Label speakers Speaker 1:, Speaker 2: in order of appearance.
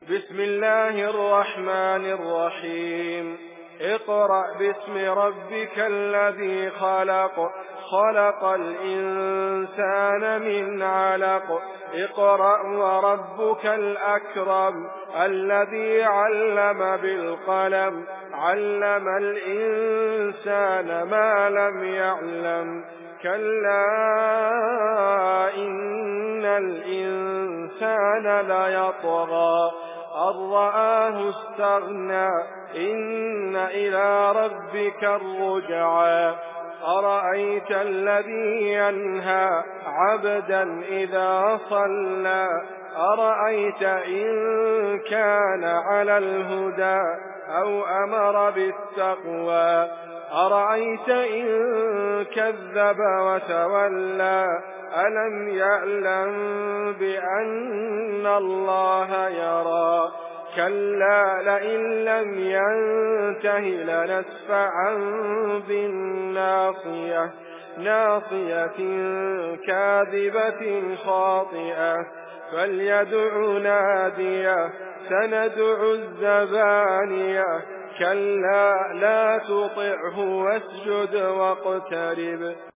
Speaker 1: بسم الله الرحمن الرحيم. اقرأ باسم ربك الذي خلق، خلق الإنسان من علق. اقرأ وربك الأكرم الذي علم بالقلم، علم الإنسان ما لم يعلم. كلا إن الإنسان ليطغى أن رآه استغنى، إن إلى ربك الرجعى. أرأيت الذي ينهى عبدا إذا صلى، أرأيت إن كان على الهدى أو أمر بالتقوى، أرأيت إن كذب وتولى. ألم يعلم بأن الله يرى. كلا لئن لم ينته لنسفعا بالناصية، ناصية كاذبة خاطئة. فليدع ناديه، سندع الزبانية. كلا لا تطعه واسجد واقترب.